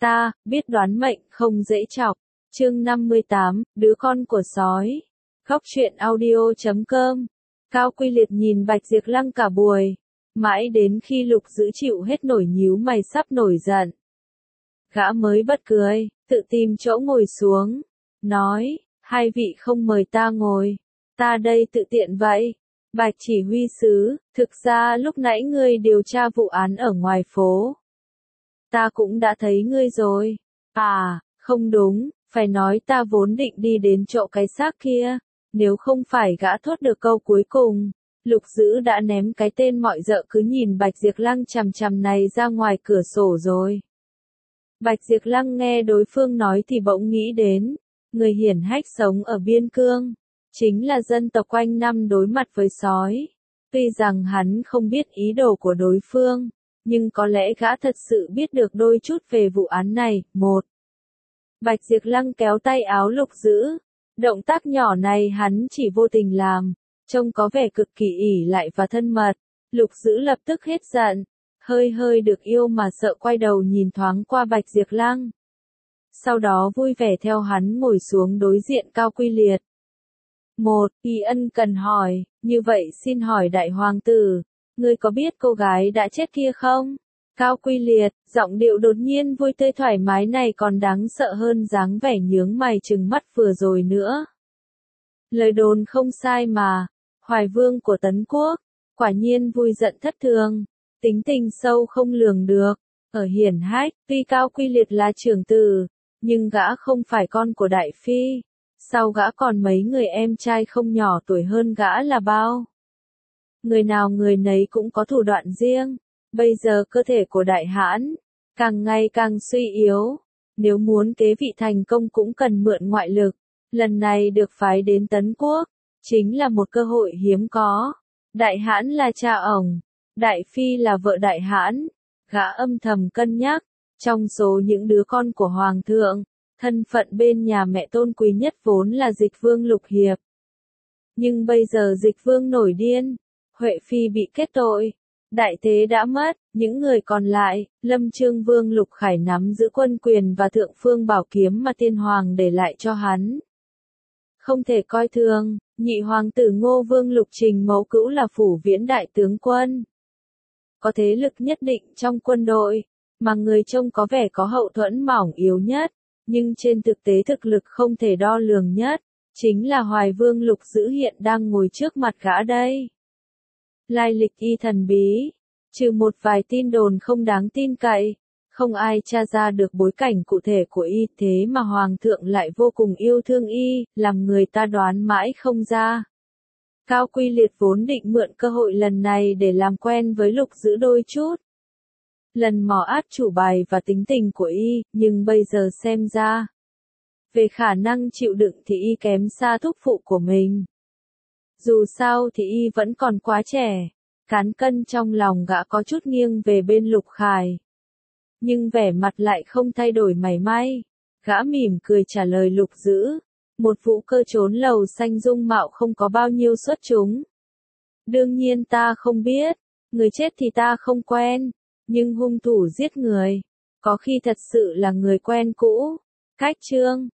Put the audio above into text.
Ta, biết đoán mệnh không dễ chọc. Chương 58, đứa con của sói. Khóc chuyện audio.com. Cao Quy Liệt nhìn Bạch Diệp Lăng cả buổi. Mãi đến khi Lục Dữ chịu hết nổi nhíu mày sắp nổi giận. Gã mới bật cười, tự tìm chỗ ngồi xuống. Nói, hai vị không mời ta ngồi. Ta đây tự tiện vậy. Bạch chỉ huy sứ, thực ra lúc nãy ngươi điều tra vụ án ở ngoài phố. Ta cũng đã thấy ngươi rồi. À, không đúng, phải nói ta vốn định đi đến chỗ cái xác kia. Nếu không phải gã thốt được câu cuối cùng, Lục Dữ đã ném cái tên mọi dợ cứ nhìn Bạch Diệp Lăng chằm chằm này ra ngoài cửa sổ rồi. Bạch Diệp Lăng nghe đối phương nói thì bỗng nghĩ đến, người hiển hách sống ở biên cương, chính là dân tộc quanh năm đối mặt với sói. Tuy rằng hắn không biết ý đồ của đối phương, nhưng có lẽ gã thật sự biết được đôi chút về vụ án này. Một, Bạch Diệp Lăng kéo tay áo Lục Dữ. Động tác nhỏ này hắn chỉ vô tình làm, trông có vẻ cực kỳ ỷ lại và thân mật. Lục Dữ lập tức hết giận, hơi được yêu mà sợ quay đầu nhìn thoáng qua Bạch Diệp Lăng. Sau đó vui vẻ theo hắn ngồi xuống đối diện Cao Quy Liệt. Một, Y ân cần hỏi, như vậy xin hỏi đại hoàng tử, ngươi có biết cô gái đã chết kia không? Cao Quy Liệt, giọng điệu đột nhiên vui tươi thoải mái này còn đáng sợ hơn dáng vẻ nhướng mày trừng mắt vừa rồi nữa. Lời đồn không sai mà, Hoài Vương của Tấn Quốc, quả nhiên vui giận thất thường, tính tình sâu không lường được, ở hiển hách, tuy Cao Quy Liệt là trưởng tử, nhưng gã không phải con của Đại Phi, sau gã còn mấy người em trai không nhỏ tuổi hơn gã là bao. Người nào người nấy cũng có thủ đoạn riêng. Bây giờ cơ thể của Đại Hãn càng ngày càng suy yếu, nếu muốn kế vị thành công cũng cần mượn ngoại lực. Lần này được phái đến Tấn Quốc, chính là một cơ hội hiếm có. Đại Hãn là cha ổng, Đại Phi là vợ Đại Hãn. Gã âm thầm cân nhắc, trong số những đứa con của Hoàng thượng, thân phận bên nhà mẹ tôn quý nhất vốn là Dịch Vương Lục Hiệp. Nhưng bây giờ Dịch Vương nổi điên, Huệ Phi bị kết tội. Đại thế đã mất, những người còn lại, Lâm Chương Vương Lục Khải nắm giữ quân quyền và thượng phương bảo kiếm mà tiên hoàng để lại cho hắn. Không thể coi thường, nhị hoàng tử Ngô Vương Lục Trình Mẫu Cữu là phủ viễn đại tướng quân. Có thế lực nhất định trong quân đội, mà người trông có vẻ có hậu thuẫn mỏng yếu nhất, nhưng trên thực tế thực lực không thể đo lường nhất, chính là Hoài Vương Lục Dữ hiện đang ngồi trước mặt gã đây. Lai lịch y thần bí, trừ một vài tin đồn không đáng tin cậy, không ai tra ra được bối cảnh cụ thể của y, thế mà Hoàng thượng lại vô cùng yêu thương y, làm người ta đoán mãi không ra. Cao Quy Liệt vốn định mượn cơ hội lần này để làm quen với Lục Dữ đôi chút. Lần mò át chủ bài và tính tình của y, nhưng bây giờ xem ra, về khả năng chịu đựng thì y kém xa thúc phụ của mình. Dù sao thì y vẫn còn quá trẻ, cán cân trong lòng gã có chút nghiêng về bên Lục Khải. Nhưng vẻ mặt lại không thay đổi mảy may, gã mỉm cười trả lời Lục Dữ, một vũ cơ trốn lầu xanh dung mạo không có bao nhiêu xuất chúng. Đương nhiên ta không biết, người chết thì ta không quen, nhưng hung thủ giết người, có khi thật sự là người quen cũ. Cách chương